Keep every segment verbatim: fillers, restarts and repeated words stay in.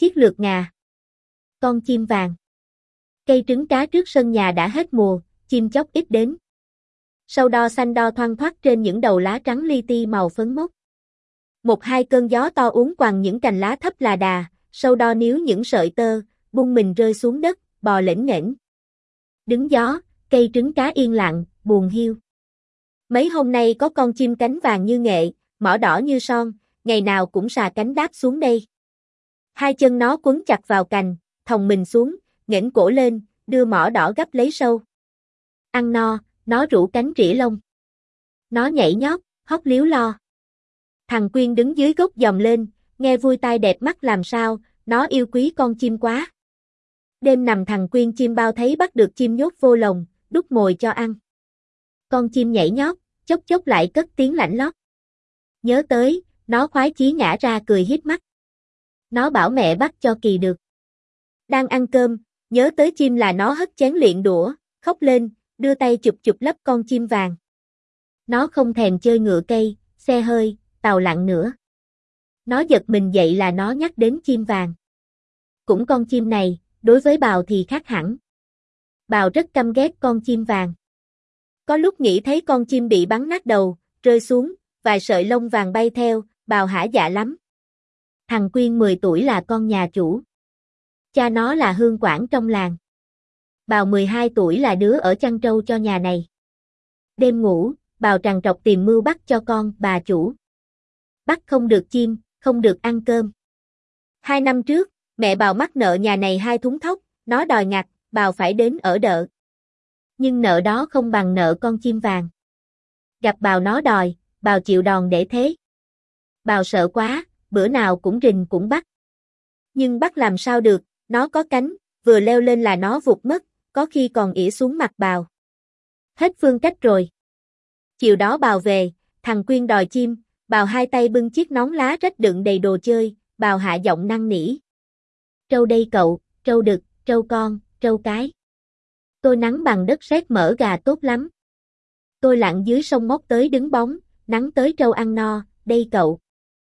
Chiếc lược ngà. Con chim vàng. Cây trứng cá trước sân nhà đã hết mùa, chim chóc ít đến. Sâu đo xanh đo thoăn thoắt trên những đầu lá trắng li ti màu phấn mốc. Một hai cơn gió to uốn quằn những cành lá thấp là đà, sâu đo níu những sợi tơ, bung mình rơi xuống đất, bò lễnh nghễnh. Đứng gió, cây trứng cá yên lặng, buồn hiu. Mấy hôm nay có con chim cánh vàng như nghệ, mỏ đỏ như son, ngày nào cũng xà cánh đáp xuống đây. Hai chân nó quấn chặt vào cành, thòng mình xuống, nghển cổ lên, đưa mỏ đỏ gấp lấy sâu. Ăn no, nó rũ cánh rỉa lông. Nó nhảy nhót, hót líu lo. Thằng Quyên đứng dưới gốc dòm lên, nghe vui tai đẹp mắt làm sao, nó yêu quý con chim quá. Đêm nằm thằng Quyên chim bao thấy bắt được chim nhốt vô lồng, đút mồi cho ăn. Con chim nhảy nhót, chốc chốc lại cất tiếng lảnh lót. Nhớ tới, nó khoái chí ngã ra cười híp mắt. Nó bảo mẹ bắt cho kỳ được. Đang ăn cơm, nhớ tới chim là nó hất chén liệng đũa, khóc lên, đưa tay chụp chụp lấp con chim vàng. Nó không thèm chơi ngựa cây, xe hơi, tàu lặn nữa. Nó giật mình dậy là nó nhắc đến chim vàng. Cũng con chim này, đối với Bào thì khác hẳn. Bào rất căm ghét con chim vàng. Có lúc nghĩ thấy con chim bị bắn nát đầu, rơi xuống, vài sợi lông vàng bay theo, Bào hả dạ lắm. Thằng Quyên mười tuổi là con nhà chủ. Cha nó là hương quản trong làng. Bào mười hai tuổi là đứa ở chăn trâu cho nhà này. Đêm ngủ, Bào trằn trọc tìm mưu bắt cho con bà chủ. Bắt không được chim, không được ăn cơm. Hai năm trước, mẹ Bào mắc nợ nhà này hai thúng thóc, nó đòi ngặt, Bào phải đến ở đợ. Nhưng nợ đó không bằng nợ con chim vàng. Gặp Bào nó đòi, Bào chịu đòn để thế. Bào sợ quá, bữa nào cũng rình cũng bắt. Nhưng bắt làm sao được, nó có cánh, vừa leo lên là nó vụt mất, có khi còn ỉa xuống mặt Bào. Hết phương cách rồi. Chiều đó Bào về, thằng Quyên đòi chim, Bào hai tay bưng chiếc nón lá rách đựng đầy đồ chơi, Bào hạ giọng năn nỉ. Trâu đây cậu, trâu đực, trâu con, trâu cái. Tôi nắng bằng đất sét mỡ gà tốt lắm. Tôi lặn dưới sông móc tới đứng bóng, nắng tới trâu ăn no, đây cậu.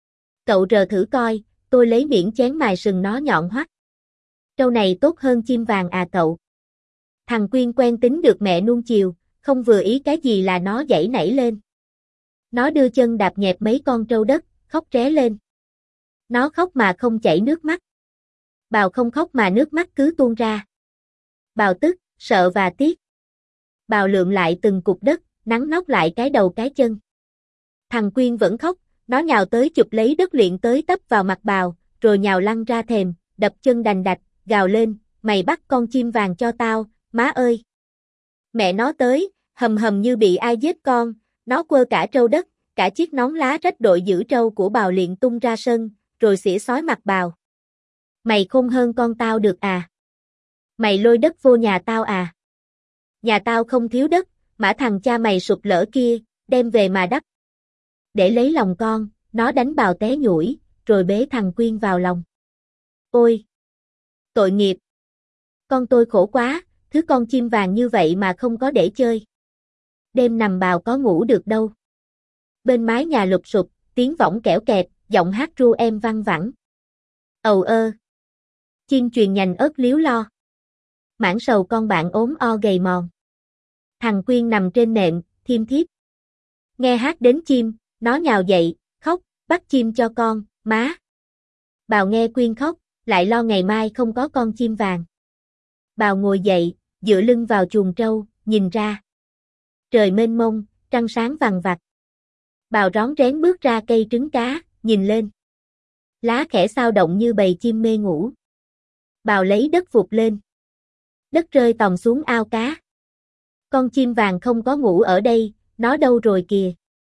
Cậu rờ thử coi, tôi lấy miễn chén mài sừng nó nhọn hoắt. Trâu này tốt hơn chim vàng à cậu. Thằng Quyên quen tính được mẹ nuông chiều, không vừa ý cái gì là nó giãy nảy lên. Nó đưa chân đạp nhẹp mấy con trâu đất, khóc ré lên. Nó khóc mà không chảy nước mắt. Bào không khóc mà nước mắt cứ tuôn ra. Bào tức, sợ và tiếc. Bào lượm lại từng cục đất, nắn nót lại cái đầu cái chân. Thằng Quyên vẫn khóc, nó nhào tới chụp lấy đất liệng tới tấp vào mặt Bào, rồi nhào lăn ra thềm, đập chân đành đạch, gào lên, mày bắt con chim vàng cho tao, má ơi. Mẹ nó tới, hầm hầm như bị ai giết con, nó quơ cả trâu đất, cả chiếc nón lá rách đội giữ trâu của Bào liền tung ra sân, rồi xỉa xói mặt Bào. Mày khôn hơn con tao được à? Mày lôi đất vô nhà tao à? Nhà tao không thiếu đất, mã thằng cha mày sụp lỡ kia, đem về mà đắp. Để lấy lòng con, nó đánh Bào té nhũi, rồi bế thằng Quyên vào lòng. Ôi! Tội nghiệp! Con tôi khổ quá, thứ con chim vàng như vậy mà không có để chơi. Đêm nằm Bào có ngủ được đâu. Bên mái nhà lụp sụp, tiếng võng kẽo kẹt, giọng hát ru em văng vẳng. Ầu ơ! Chim truyền nhành ớt líu lo. Mãn sầu con bạn ốm o gầy mòn. Thằng Quyên nằm trên nệm, thiêm thiếp. Nghe hát đến chim, nó nhào dậy, khóc, bắt chim cho con, má. Bào nghe Quyên khóc, lại lo ngày mai không có con chim vàng. Bào ngồi dậy, dựa lưng vào chuồng trâu, nhìn ra. Trời mênh mông, trăng sáng vằng vặc. Bào rón rén bước ra cây trứng cá, nhìn lên. Lá khẽ xao động như bầy chim mê ngủ. Bào lấy đất vụt lên. Đất rơi tòng xuống ao cá. Con chim vàng không có ngủ ở đây, nó đâu rồi kìa.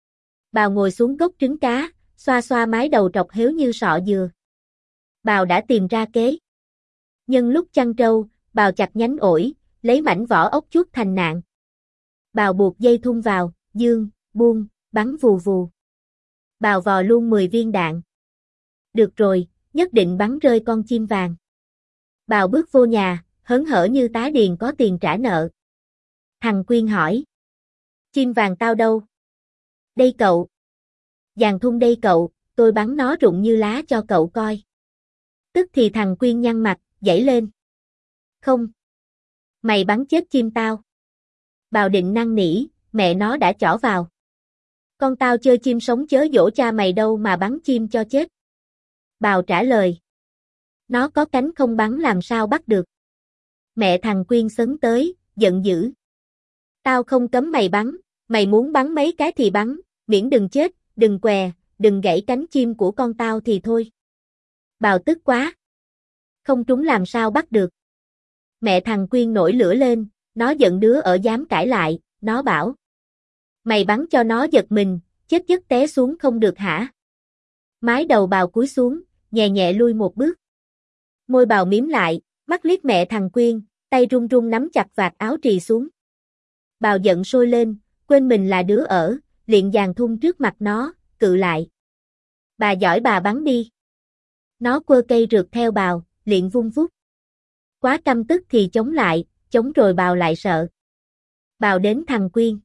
Bào ngồi xuống gốc trứng cá, xoa xoa mái đầu trọc héo như sọ dừa. Bào đã tìm ra kế. Nhân lúc chăn trâu, Bào chặt nhánh ổi, lấy mảnh vỏ ốc chuốt thành nạn. Bào buộc dây thun vào, dương, buông, bắn vù vù. Bào vò luôn mười viên đạn. Được rồi, nhất định bắn rơi con chim vàng. Bào bước vô nhà, hớn hở như tá điền có tiền trả nợ. Thằng Quyên hỏi. Chim vàng tao đâu? Đây cậu. Dàn thun đây cậu, tôi bắn nó rụng như lá cho cậu coi. Tức thì thằng Quyên nhăn mặt, giãy lên. Không. Mày bắn chết chim tao. Bào định năn nỉ, mẹ nó đã chỏ vào. Con tao chơi chim sống chớ dỗ cha mày đâu mà bắn chim cho chết. Bào trả lời. Nó có cánh không bắn làm sao bắt được. Mẹ thằng Quyên sấn tới, giận dữ. Tao không cấm mày bắn, mày muốn bắn mấy cái thì bắn, miễn đừng chết, đừng què, đừng gãy cánh chim của con tao thì thôi. Bào tức quá. Không trúng làm sao bắt được. Mẹ thằng Quyên nổi lửa lên, nó giận đứa ở dám cãi lại, nó bảo. Mày bắn cho nó giật mình, chết giấc té xuống không được hả? Mái đầu bào cúi xuống, nhẹ nhẹ lui một bước. Môi bào mím lại, mắt liếc mẹ thằng Quyên, tay run run nắm chặt vạt áo trì xuống. Bào giận sôi lên, quên mình là đứa ở, liền giằng thun trước mặt nó, cự lại. Bà giỏi bà bắn đi. Nó quơ cây rượt theo bào, liền vung vút. Quá căm tức thì chống lại, chống rồi bào lại sợ. Bào đến thằng Quyên.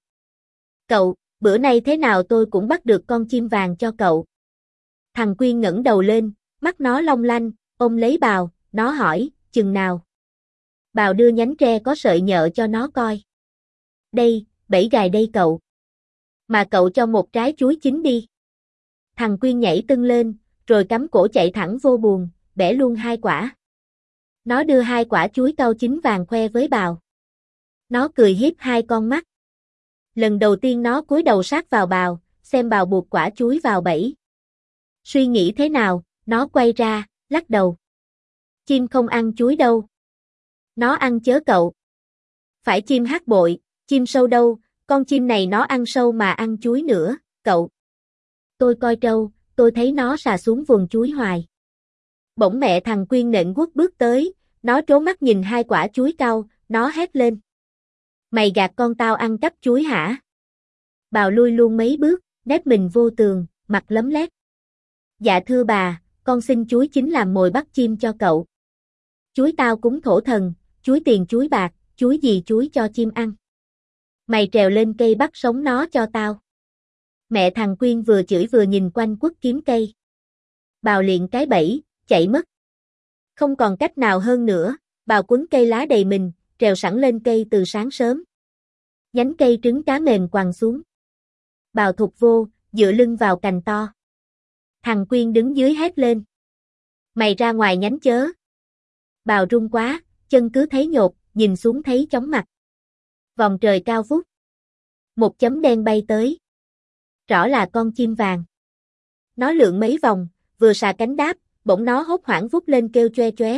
Cậu, bữa nay thế nào tôi cũng bắt được con chim vàng cho cậu. Thằng Quyên ngẩng đầu lên, mắt nó long lanh, ôm lấy bào, nó hỏi, chừng nào? Bào đưa nhánh tre có sợi nhợ cho nó coi. Đây, bẫy gài đây cậu. Mà cậu cho một trái chuối chín đi. Thằng Quyên nhảy tưng lên, rồi cắm cổ chạy thẳng vô buồng, bẻ luôn hai quả. Nó đưa hai quả chuối cau chín vàng khoe với bào. Nó cười hiếp hai con mắt. Lần đầu tiên nó cúi đầu sát vào bào, xem bào buộc quả chuối vào bẫy. Suy nghĩ thế nào, nó quay ra, lắc đầu. Chim không ăn chuối đâu. Nó ăn chớ cậu. Phải chim hát bội, chim sâu đâu, con chim này nó ăn sâu mà ăn chuối nữa, cậu. Tôi coi trâu, tôi thấy nó xà xuống vườn chuối hoài. Bỗng mẹ thằng Quyên nện guốc bước tới, nó trố mắt nhìn hai quả chuối cau, nó hét lên. Mày gạt con tao ăn cắp chuối hả? Bào lui luôn mấy bước, nép mình vô tường, mặt lấm lét. Dạ thưa bà, con xin chuối chín làm mồi bắt chim cho cậu. Chuối tao cúng thổ thần, chuối tiền chuối bạc, chuối gì chuối cho chim ăn. Mày trèo lên cây bắt sống nó cho tao. Mẹ thằng Quyên vừa chửi vừa nhìn quanh quất kiếm cây. Bào liền cái bẫy, chạy mất. Không còn cách nào hơn nữa, bào quấn cây lá đầy mình, trèo sẵn lên cây từ sáng sớm. Nhánh cây trứng cá mềm quằn xuống. Bào thụt vô, dựa lưng vào cành to. Thằng Quyên đứng dưới hét lên. Mày ra ngoài nhánh chớ. Bào run quá, chân cứ thấy nhột, nhìn xuống thấy chóng mặt. Vòng trời cao vút. Một chấm đen bay tới. Rõ là con chim vàng. Nó lượn mấy vòng, vừa xà cánh đáp, bỗng nó hốt hoảng vút lên kêu choe choé.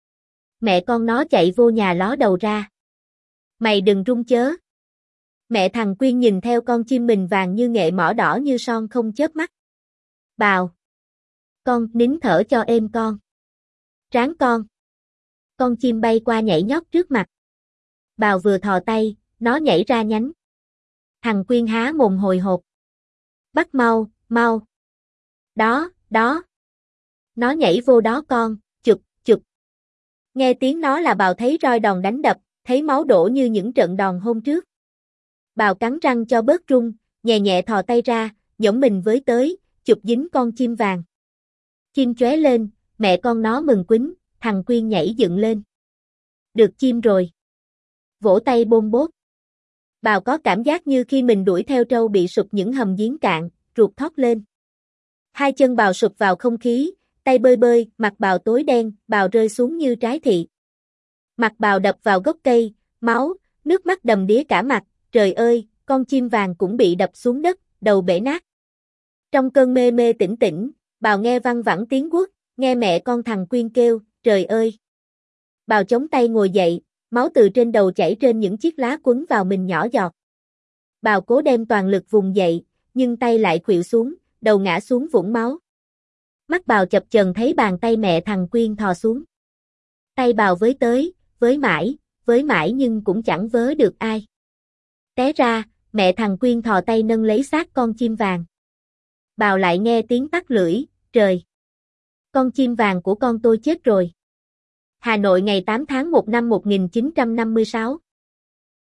Mẹ con nó chạy vô nhà ló đầu ra. Mày đừng run chớ. Mẹ thằng Quyên nhìn theo con chim mình vàng như nghệ mỏ đỏ như son không chớp mắt. Bào. Con nín thở cho êm con. Tráng con. Con chim bay qua nhảy nhót trước mặt. Bào vừa thò tay, nó nhảy ra nhánh. Thằng Quyên há mồm hồi hộp. Bắt mau, mau. Đó, đó. Nó nhảy vô đó con, chụp, chụp. Nghe tiếng nó là bào thấy roi đòn đánh đập, thấy máu đổ như những trận đòn hôm trước. Bào cắn răng cho bớt run, nhẹ nhẹ thò tay ra, nhổm mình với tới, chụp dính con chim vàng. Chim chóe lên, mẹ con nó mừng quýnh, thằng Quyên nhảy dựng lên. Được chim rồi. Vỗ tay bôm bốp. Bào có cảm giác như khi mình đuổi theo trâu bị sụp những hầm giếng cạn, ruột thót lên. Hai chân bào sụp vào không khí, tay bơi bơi, mặt bào tối đen, bào rơi xuống như trái thị. Mặt bào đập vào gốc cây, máu, nước mắt đầm đìa cả mặt, trời ơi, con chim vàng cũng bị đập xuống đất, đầu bể nát. Trong cơn mê mê tỉnh tỉnh, bào nghe văng vẳng tiếng guốc, nghe mẹ con thằng Quyên kêu, trời ơi. Bào chống tay ngồi dậy, máu từ trên đầu chảy trên những chiếc lá quấn vào mình nhỏ giọt. Bào cố đem toàn lực vùng dậy, nhưng tay lại khuỵu xuống, đầu ngã xuống vũng máu. Mắt bào chập chờn thấy bàn tay mẹ thằng Quyên thò xuống. Tay bào với tới, với mãi, với mãi nhưng cũng chẳng vớ được ai. Té ra, mẹ thằng Quyên thò tay nâng lấy xác con chim vàng. Bào lại nghe tiếng tắt lưỡi, trời. Con chim vàng của con tôi chết rồi. Hà Nội ngày tám tháng một năm một nghìn chín trăm năm mươi sáu.